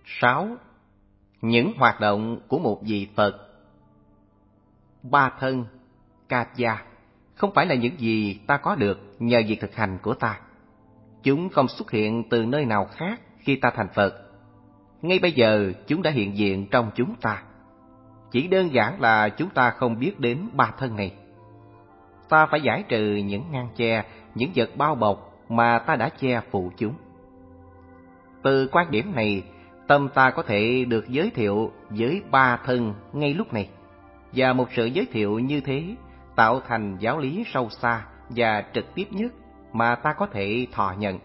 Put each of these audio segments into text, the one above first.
6. Những hoạt động của một vị Phật. Ba thân, Kaya, không phải là những gì ta có được nhờ việc thực hành của ta. Chúng không xuất hiện từ nơi nào khác khi ta thành Phật. Ngay bây giờ chúng đã hiện diện trong chúng ta. Chỉ đơn giản là chúng ta không biết đến ba thân này. Ta phải giải trừ những ngăn che, những vật bao bọc mà ta đã che phủ chúng. Từ quan điểm này, tâm ta có thể được giới thiệu với ba thân ngay lúc này. Và một sự giới thiệu như thế tạo thành giáo lý sâu xa và trực tiếp nhất mà ta có thể thọ nhận.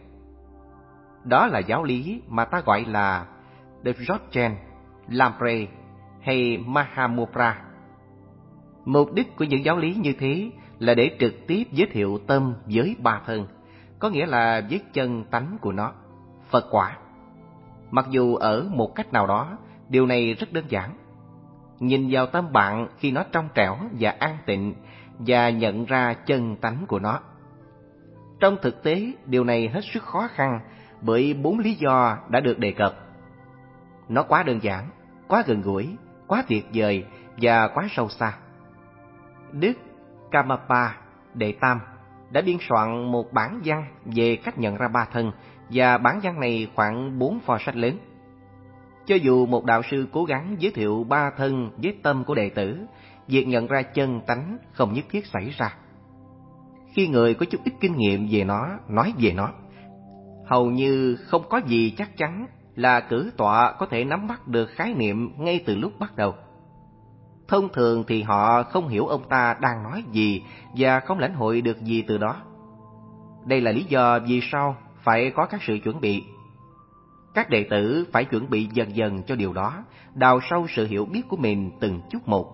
Đó là giáo lý mà ta gọi là Dzogchen, Lamprey hay Mahamudra. Mục đích của những giáo lý như thế là để trực tiếp giới thiệu tâm với ba thân, có nghĩa là với chân tánh của nó, Phật quả. Mặc dù ở một cách nào đó, điều này rất đơn giản. Nhìn vào tâm bạn khi nó trong trẻo và an tịnh và nhận ra chân tánh của nó. Trong thực tế, điều này hết sức khó khăn bởi 4 lý do đã được đề cập. Nó quá đơn giản, quá gần gũi, quá tuyệt vời và quá sâu xa. Đức Karmapa Đệ Tam đã biên soạn một bản văn về cách nhận ra ba thân, và bản văn này khoảng 4 pho sách lớn. Cho dù một đạo sư cố gắng giới thiệu ba thân với tâm của đệ tử, việc nhận ra chân tánh không nhất thiết xảy ra. Khi người có chút ít kinh nghiệm về nó nói về nó, hầu như không có gì chắc chắn là cử tọa có thể nắm bắt được khái niệm ngay từ lúc bắt đầu. Thông thường thì họ không hiểu ông ta đang nói gì và không lãnh hội được gì từ đó. Đây là lý do vì sao phải có các sự chuẩn bị. Các đệ tử phải chuẩn bị dần dần cho điều đó, đào sâu sự hiểu biết của mình từng chút một.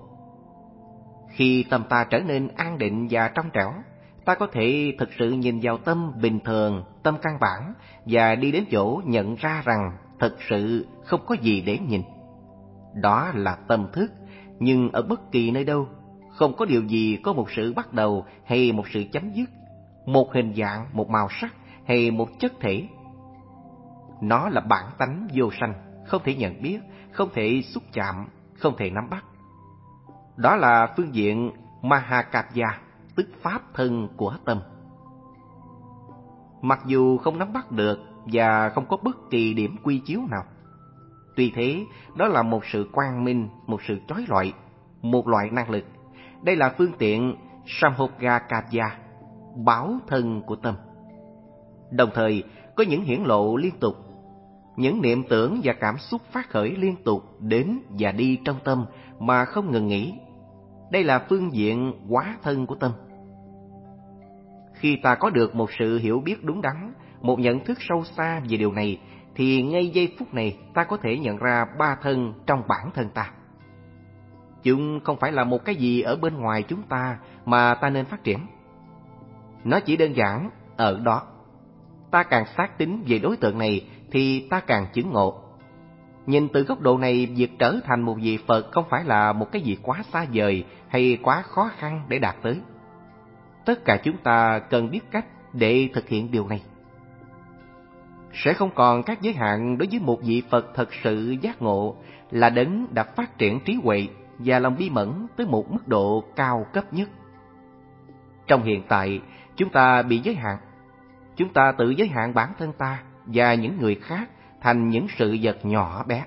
Khi tâm ta trở nên an định và trong trẻo, ta có thể thực sự nhìn vào tâm bình thường, tâm căn bản, và đi đến chỗ nhận ra rằng thực sự không có gì để nhìn. Đó là tâm thức, nhưng ở bất kỳ nơi đâu, không có điều gì có một sự bắt đầu hay một sự chấm dứt, một hình dạng, một màu sắc hay một chất thể. Nó là bản tánh vô sanh, không thể nhận biết, không thể xúc chạm, không thể nắm bắt. Đó là phương diện Mahakaya, tức pháp thân của tâm. Mặc dù không nắm bắt được và không có bất kỳ điểm quy chiếu nào, tuy thế, đó là một sự quang minh, một sự chói lọi, một loại năng lực. Đây là phương tiện Samhogakaya, báo thân của tâm. Đồng thời, có những hiển lộ liên tục, những niệm tưởng và cảm xúc phát khởi liên tục đến và đi trong tâm mà không ngừng nghỉ. Đây là phương diện hóa thân của tâm. Khi ta có được một sự hiểu biết đúng đắn, một nhận thức sâu xa về điều này, thì ngay giây phút này ta có thể nhận ra ba thân trong bản thân ta. Chúng không phải là một cái gì ở bên ngoài chúng ta mà ta nên phát triển. Nó chỉ đơn giản ở đó. Ta càng xác tín về đối tượng này thì ta càng chứng ngộ. Nhìn từ góc độ này, việc trở thành một vị Phật không phải là một cái gì quá xa vời hay quá khó khăn để đạt tới. Tất cả chúng ta cần biết cách để thực hiện điều này. Sẽ không còn các giới hạn đối với một vị Phật thật sự giác ngộ, là đấng đã phát triển trí huệ và lòng bi mẫn tới một mức độ cao cấp nhất. Trong hiện tại, chúng ta bị giới hạn. Chúng ta tự giới hạn bản thân ta và những người khác thành những sự vật nhỏ bé.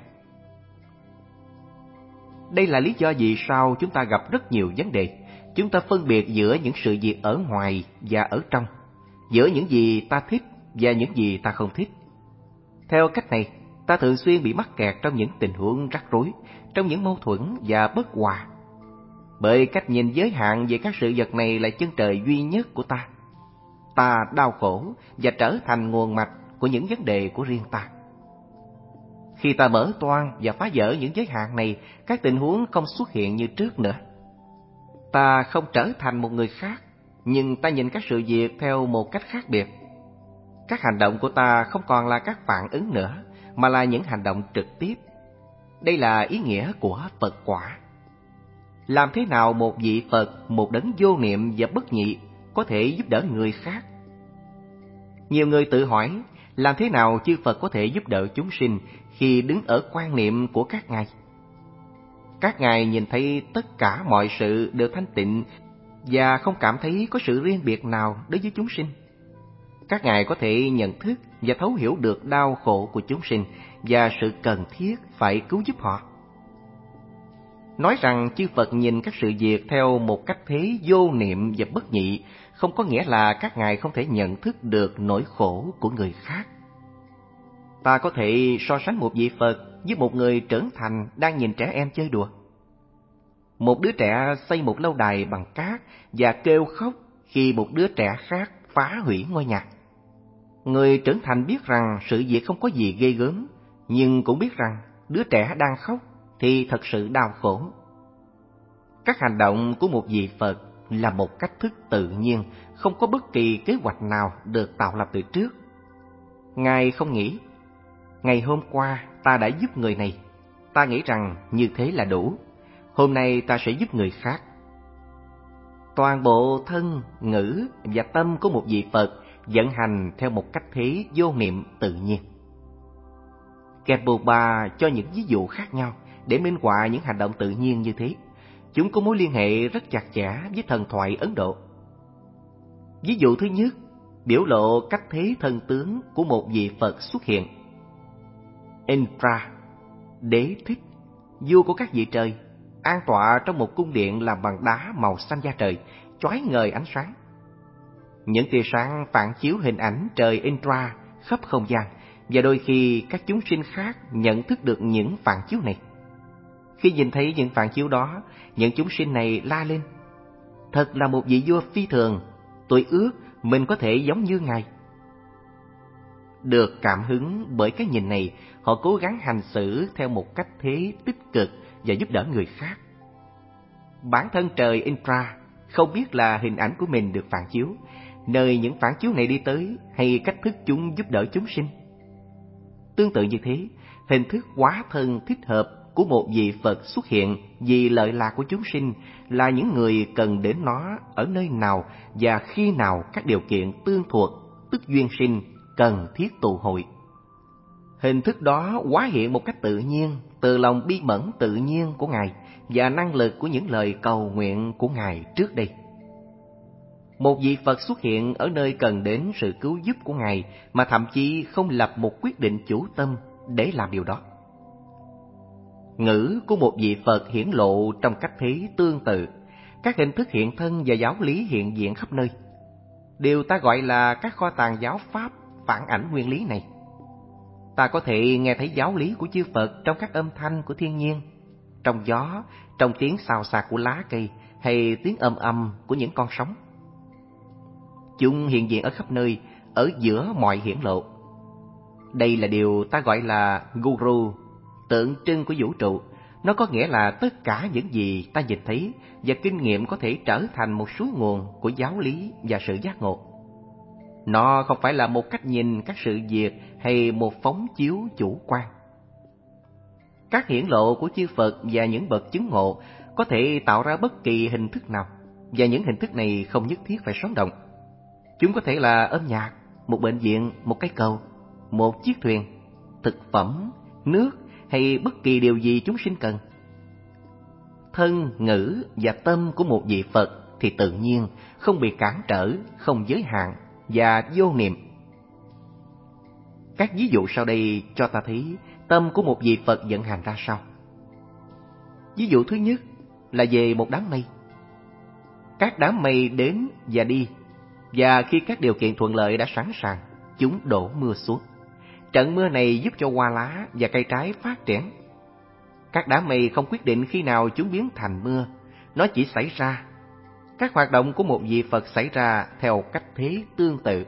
Đây là lý do vì sao chúng ta gặp rất nhiều vấn đề. Chúng ta phân biệt giữa những sự việc ở ngoài và ở trong, giữa những gì ta thích và những gì ta không thích. Theo cách này, ta thường xuyên bị mắc kẹt trong những tình huống rắc rối, trong những mâu thuẫn và bất hòa. Bởi cách nhìn giới hạn về các sự vật này là chân trời duy nhất của ta. Ta đau khổ và trở thành nguồn mạch của những vấn đề của riêng ta. Khi ta mở toang và phá vỡ những giới hạn này, các tình huống không xuất hiện như trước nữa. Ta không trở thành một người khác, nhưng ta nhìn các sự việc theo một cách khác biệt. Các hành động của ta không còn là các phản ứng nữa, mà là những hành động trực tiếp. Đây là ý nghĩa của Phật quả. Làm thế nào một vị Phật, một đấng vô niệm và bất nhị có thể giúp đỡ người khác? Nhiều người tự hỏi, làm thế nào chư Phật có thể giúp đỡ chúng sinh khi đứng ở quan niệm của các ngài. Các ngài nhìn thấy tất cả mọi sự đều thanh tịnh và không cảm thấy có sự riêng biệt nào đối với chúng sinh. Các ngài có thể nhận thức và thấu hiểu được đau khổ của chúng sinh và sự cần thiết phải cứu giúp họ. Nói rằng chư Phật nhìn các sự việc theo một cách thế vô niệm và bất nhị, không có nghĩa là các ngài không thể nhận thức được nỗi khổ của người khác. Ta có thể so sánh một vị Phật với một người trưởng thành đang nhìn trẻ em chơi đùa. Một đứa trẻ xây một lâu đài bằng cát và kêu khóc khi một đứa trẻ khác phá hủy ngôi nhà. Người trưởng thành biết rằng sự việc không có gì ghê gớm, nhưng cũng biết rằng đứa trẻ đang khóc thì thật sự đau khổ. Các hành động của một vị Phật là một cách thức tự nhiên, không có bất kỳ kế hoạch nào được tạo lập từ trước. Ngài không nghĩ, ngày hôm qua ta đã giúp người này, ta nghĩ rằng như thế là đủ, hôm nay ta sẽ giúp người khác. Toàn bộ thân, ngữ và tâm của một vị Phật vận hành theo một cách thế vô niệm tự nhiên. Khepa cho những ví dụ khác nhau để minh họa những hành động tự nhiên như thế. Chúng có mối liên hệ rất chặt chẽ với thần thoại Ấn Độ. Ví dụ thứ nhất, biểu lộ cách thế thân tướng của một vị Phật xuất hiện. Indra, đế thích, vua của các vị trời, an tọa trong một cung điện làm bằng đá màu xanh da trời, chói ngời ánh sáng. Những tia sáng phản chiếu hình ảnh trời Indra khắp không gian, và đôi khi các chúng sinh khác nhận thức được những phản chiếu này. Khi nhìn thấy những phản chiếu đó, những chúng sinh này la lên: thật là một vị vua phi thường, tôi ước mình có thể giống như ngài. Được cảm hứng bởi cái nhìn này, họ cố gắng hành xử theo một cách thế tích cực và giúp đỡ người khác. Bản thân trời Indra không biết là hình ảnh của mình được phản chiếu, nơi những phản chiếu này đi tới hay cách thức chúng giúp đỡ chúng sinh. Tương tự như thế, hình thức hóa thân thích hợp của một vị Phật xuất hiện vì lợi lạc của chúng sinh là những người cần đến nó ở nơi nào và khi nào các điều kiện tương thuộc, tức duyên sinh, cần thiết tụ hội. Hình thức đó hóa hiện một cách tự nhiên từ lòng bi mẫn tự nhiên của Ngài và năng lực của những lời cầu nguyện của Ngài trước đây. Một vị Phật xuất hiện ở nơi cần đến sự cứu giúp của Ngài mà thậm chí không lập một quyết định chủ tâm để làm điều đó. Ngữ của một vị Phật hiển lộ trong cách thế tương tự, các hình thức hiện thân và giáo lý hiện diện khắp nơi. Điều ta gọi là các kho tàng giáo pháp phản ảnh nguyên lý này. Ta có thể nghe thấy giáo lý của chư Phật trong các âm thanh của thiên nhiên, trong gió, trong tiếng xào xạc của lá cây hay tiếng ầm ầm của những con sóng. Chúng hiện diện ở khắp nơi, ở giữa mọi hiển lộ. Đây là điều ta gọi là Guru, tượng trưng của vũ trụ. Nó có nghĩa là tất cả những gì ta nhìn thấy và kinh nghiệm có thể trở thành một suối nguồn của giáo lý và sự giác ngộ. Nó không phải là một cách nhìn các sự việc hay một phóng chiếu chủ quan. Các hiển lộ của chư Phật và những bậc chứng ngộ có thể tạo ra bất kỳ hình thức nào, và những hình thức này không nhất thiết phải sống động. Chúng có thể là âm nhạc, một bệnh viện, một cây cầu, một chiếc thuyền, thực phẩm, nước hay bất kỳ điều gì chúng sinh cần. Thân, ngữ và tâm của một vị Phật thì tự nhiên, không bị cản trở, không giới hạn và vô niệm. Các ví dụ sau đây cho ta thấy tâm của một vị Phật vận hành ra sao. Ví dụ thứ nhất là về một đám mây. Các đám mây đến và đi, và khi các điều kiện thuận lợi đã sẵn sàng, chúng đổ mưa xuống. Trận mưa này giúp cho hoa lá và cây trái phát triển. Các đám mây không quyết định khi nào chúng biến thành mưa, nó chỉ xảy ra. Các hoạt động của một vị Phật xảy ra theo cách thế tương tự.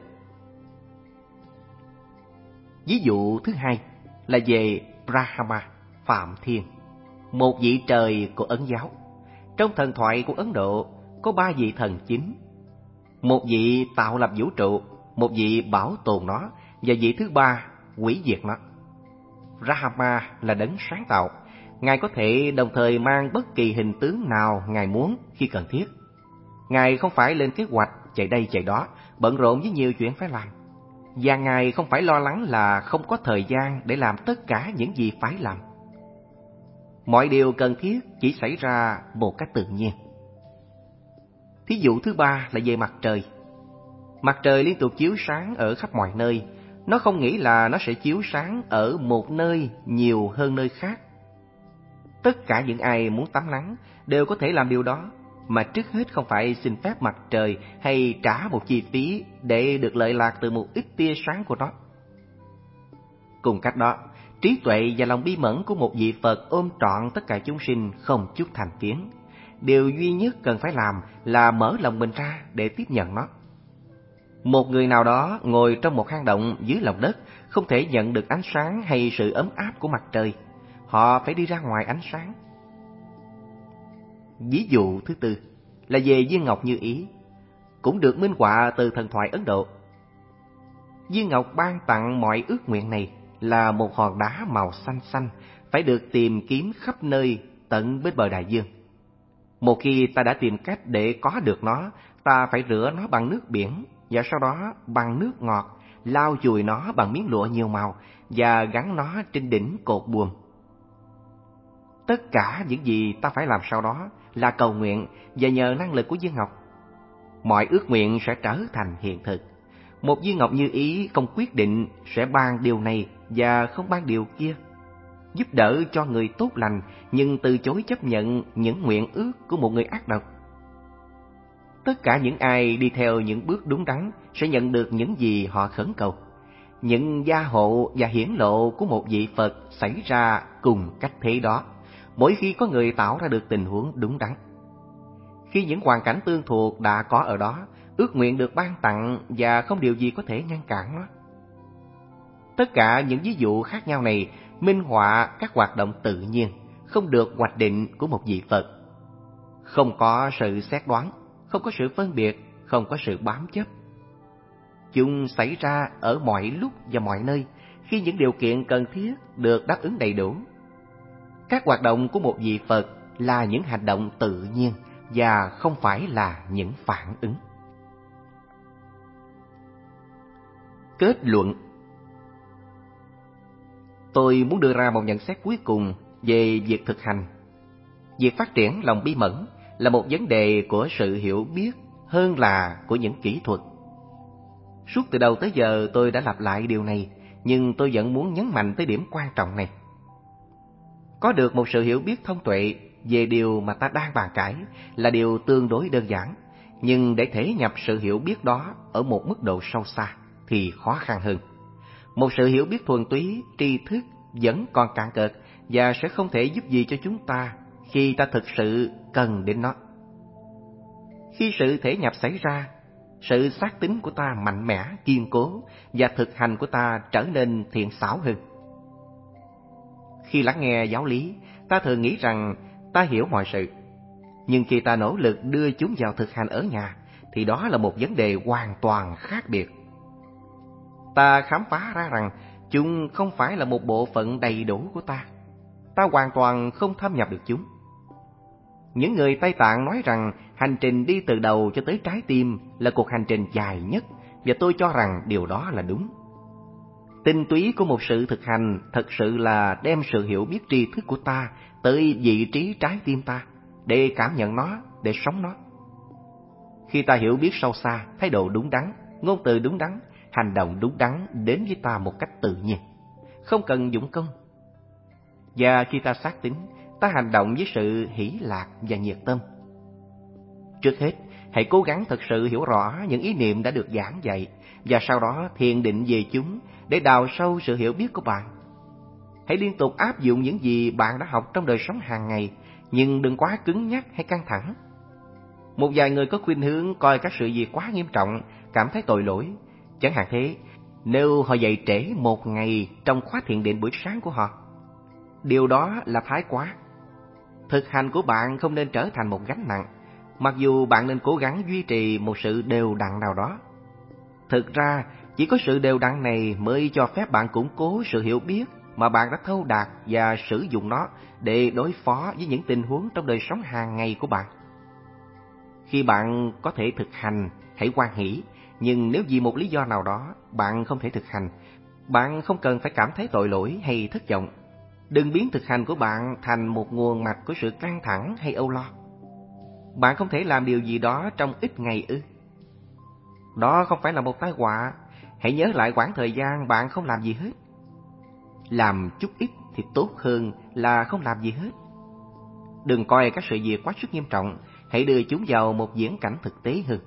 Ví dụ thứ hai là về Brahma, Phạm Thiên, một vị trời của Ấn giáo. Trong thần thoại của Ấn Độ có 3 vị thần chính. Một vị tạo lập vũ trụ, một vị bảo tồn nó, và vị thứ ba hủy diệt nó. Brahma là đấng sáng tạo. Ngài có thể đồng thời mang bất kỳ hình tướng nào Ngài muốn khi cần thiết. Ngài không phải lên kế hoạch chạy đây chạy đó, bận rộn với nhiều chuyện phải làm. và Ngài không phải lo lắng là không có thời gian để làm tất cả những gì phải làm. Mọi điều cần thiết chỉ xảy ra một cách tự nhiên. Thí dụ thứ ba là về mặt trời. Mặt trời liên tục chiếu sáng ở khắp mọi nơi. Nó không nghĩ là nó sẽ chiếu sáng ở một nơi nhiều hơn nơi khác. Tất cả những ai muốn tắm nắng đều có thể làm điều đó, mà trước hết không phải xin phép mặt trời hay trả một chi phí để được lợi lạc từ một ít tia sáng của nó. Cùng cách đó, trí tuệ và lòng bi mẫn của một vị Phật ôm trọn tất cả chúng sinh không chút thành kiến. Điều duy nhất cần phải làm là mở lòng mình ra để tiếp nhận nó. Một người nào đó ngồi trong một hang động dưới lòng đất không thể nhận được ánh sáng hay sự ấm áp của mặt trời. Họ phải đi ra ngoài ánh sáng. Ví dụ thứ tư là về viên ngọc như ý, cũng được minh họa từ thần thoại Ấn Độ. Viên ngọc ban tặng mọi ước nguyện này là một hòn đá màu xanh xanh, phải được tìm kiếm khắp nơi tận bên bờ đại dương. Một khi ta đã tìm cách để có được nó, ta phải rửa nó bằng nước biển và sau đó bằng nước ngọt, lau chùi nó bằng miếng lụa nhiều màu và gắn nó trên đỉnh cột buồm. Tất cả những gì ta phải làm sau đó là cầu nguyện và nhờ năng lực của viên ngọc. Mọi ước nguyện sẽ trở thành hiện thực. Một viên ngọc như ý không quyết định sẽ ban điều này và không ban điều kia, giúp đỡ cho người tốt lành nhưng từ chối chấp nhận những nguyện ước của một người ác độc. Tất cả những ai đi theo những bước đúng đắn sẽ nhận được những gì họ khẩn cầu. Những gia hộ và hiển lộ của một vị Phật xảy ra cùng cách thế đó, mỗi khi có người tạo ra được tình huống đúng đắn. Khi những hoàn cảnh tương thuộc đã có ở đó, ước nguyện được ban tặng và không điều gì có thể ngăn cản nó. Tất cả những ví dụ khác nhau này minh họa các hoạt động tự nhiên, không được hoạch định của một vị Phật. Không có sự xét đoán, không có sự phân biệt, không có sự bám chấp. Chúng xảy ra ở mọi lúc và mọi nơi khi những điều kiện cần thiết được đáp ứng đầy đủ. Các hoạt động của một vị Phật là những hành động tự nhiên và không phải là những phản ứng. Kết luận. Tôi muốn đưa ra một nhận xét cuối cùng về việc thực hành. Việc phát triển lòng bi mẫn là một vấn đề của sự hiểu biết hơn là của những kỹ thuật. Suốt từ đầu tới giờ tôi đã lặp lại điều này, nhưng tôi vẫn muốn nhấn mạnh tới điểm quan trọng này. Có được một sự hiểu biết thông tuệ về điều mà ta đang bàn cãi là điều tương đối đơn giản, nhưng để thể nhập sự hiểu biết đó ở một mức độ sâu xa thì khó khăn hơn. Một sự hiểu biết thuần túy, tri thức vẫn còn cạn cợt và sẽ không thể giúp gì cho chúng ta khi ta thực sự cần đến nó. Khi sự thể nhập xảy ra, sự xác tín của ta mạnh mẽ, kiên cố và thực hành của ta trở nên thiện xảo hơn. Khi lắng nghe giáo lý, ta thường nghĩ rằng ta hiểu mọi sự. Nhưng khi ta nỗ lực đưa chúng vào thực hành ở nhà, thì đó là một vấn đề hoàn toàn khác biệt. Ta khám phá ra rằng chúng không phải là một bộ phận đầy đủ của ta. Ta hoàn toàn không thâm nhập được chúng. Những người Tây Tạng nói rằng hành trình đi từ đầu cho tới trái tim là cuộc hành trình dài nhất, và tôi cho rằng điều đó là đúng. Tinh túy của một sự thực hành thật sự là đem sự hiểu biết tri thức của ta tới vị trí trái tim ta, để cảm nhận nó, để sống nó. Khi ta hiểu biết sâu xa, thái độ đúng đắn, ngôn từ đúng đắn, hành động đúng đắn đến với ta một cách tự nhiên, không cần dụng công. Và khi ta xác tín, ta hành động với sự hỷ lạc và nhiệt tâm. Trước hết, hãy cố gắng thật sự hiểu rõ những ý niệm đã được giảng dạy, và sau đó thiền định về chúng để đào sâu sự hiểu biết của bạn. Hãy liên tục áp dụng những gì bạn đã học trong đời sống hàng ngày, nhưng đừng quá cứng nhắc hay căng thẳng. Một vài người có khuynh hướng coi các sự việc quá nghiêm trọng, cảm thấy tội lỗi. Chẳng hạn thế, nếu họ dậy trễ một ngày trong khóa thiền định buổi sáng của họ. Điều đó là thái quá. Thực hành của bạn không nên trở thành một gánh nặng, mặc dù bạn nên cố gắng duy trì một sự đều đặn nào đó. Thực ra, chỉ có sự đều đặn này mới cho phép bạn củng cố sự hiểu biết mà bạn đã thâu đạt và sử dụng nó để đối phó với những tình huống trong đời sống hàng ngày của bạn. Khi bạn có thể thực hành, hãy hoan hỷ, Nhưng nếu vì một lý do nào đó bạn không thể thực hành, bạn không cần phải cảm thấy tội lỗi hay thất vọng. Đừng biến thực hành của bạn thành một nguồn mạch của sự căng thẳng hay âu lo. Bạn không thể làm điều gì đó trong ít ngày ư? Đó không phải là một tai họa. Hãy nhớ lại quãng thời gian bạn không làm gì hết. Làm chút ít thì tốt hơn là không làm gì hết. Đừng coi các sự việc quá sức nghiêm trọng, hãy đưa chúng vào một viễn cảnh thực tế hơn.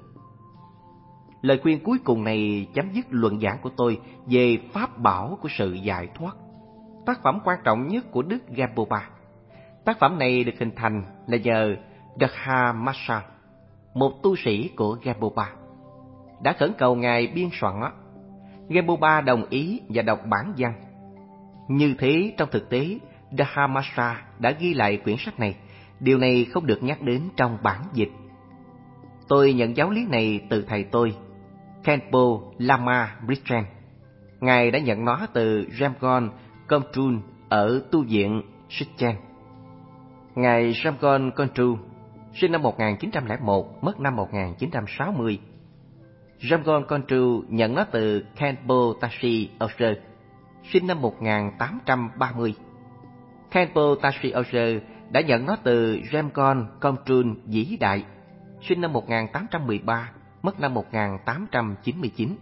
Lời khuyên cuối cùng này chấm dứt luận giảng của tôi về pháp bảo của sự giải thoát, tác phẩm quan trọng nhất của Đức Gampopa. Tác phẩm này được hình thành là nhờ Dhammasha, một tu sĩ của Gampopa, đã khẩn cầu Ngài biên soạn nó. Gampopa đồng ý và đọc bản văn. Như thế trong thực tế, Dhammasha đã ghi lại quyển sách này. Điều này không được nhắc đến trong bản dịch. Tôi nhận giáo lý này từ thầy tôi, Khenpo Lama Bridgen. Ngài đã nhận nó từ Jamgon Kongtrul ở tu viện Sikhen. Ngài Jamgon Kongtrul sinh năm 1901, mất năm 1960. Jamgon Kongtrul nhận nó từ Khenpo Tashi Oser, sinh năm 1830. Khenpo Tashi Oser đã nhận nó từ Jamgon Kongtrul vĩ đại, sinh năm 1813, mất năm 1899.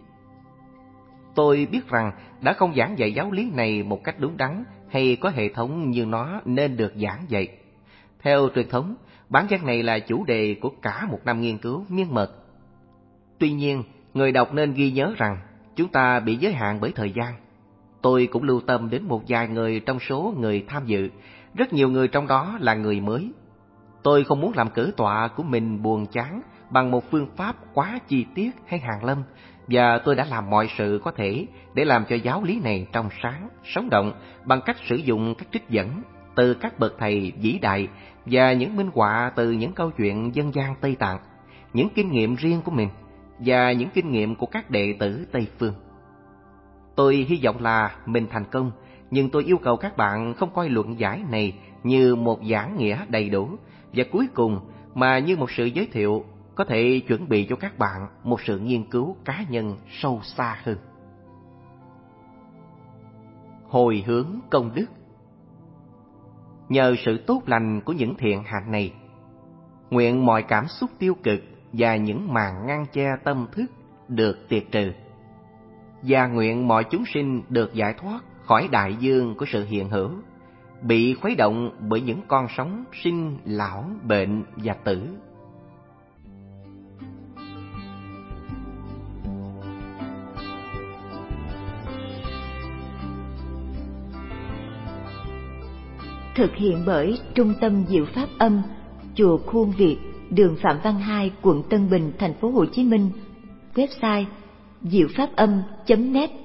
Tôi biết rằng đã không giảng dạy giáo lý này một cách đúng đắn hay có hệ thống như nó nên được giảng dạy. Theo truyền thống, bản văn này là chủ đề của cả một năm nghiên cứu miên mật. Tuy nhiên, người đọc nên ghi nhớ rằng chúng ta bị giới hạn bởi thời gian. Tôi cũng lưu tâm đến một vài người trong số người tham dự, rất nhiều người trong đó là người mới. Tôi không muốn làm cử tọa của mình buồn chán bằng một phương pháp quá chi tiết hay hàn lâm, và tôi đã làm mọi sự có thể để làm cho giáo lý này trong sáng, sống động bằng cách sử dụng các trích dẫn từ các bậc thầy vĩ đại và những minh họa từ những câu chuyện dân gian Tây Tạng, những kinh nghiệm riêng của mình và những kinh nghiệm của các đệ tử Tây Phương. Tôi hy vọng là mình thành công, nhưng tôi yêu cầu các bạn không coi luận giải này như một giảng nghĩa đầy đủ và cuối cùng, mà như một sự giới thiệu có thể chuẩn bị cho các bạn một sự nghiên cứu cá nhân sâu xa hơn. Hồi hướng công đức. Nhờ sự tốt lành của những thiện hạnh này, nguyện mọi cảm xúc tiêu cực và những màn ngăn che tâm thức được tiệt trừ, và nguyện mọi chúng sinh được giải thoát khỏi đại dương của sự hiện hữu, bị khuấy động bởi những con sóng sinh, lão, bệnh và tử. Thực hiện bởi Trung tâm Diệu Pháp Âm, Chùa Khuôn Việt, đường Phạm Văn Hai, quận Tân Bình, thành phố Hồ Chí Minh. Website diệu pháp âm.net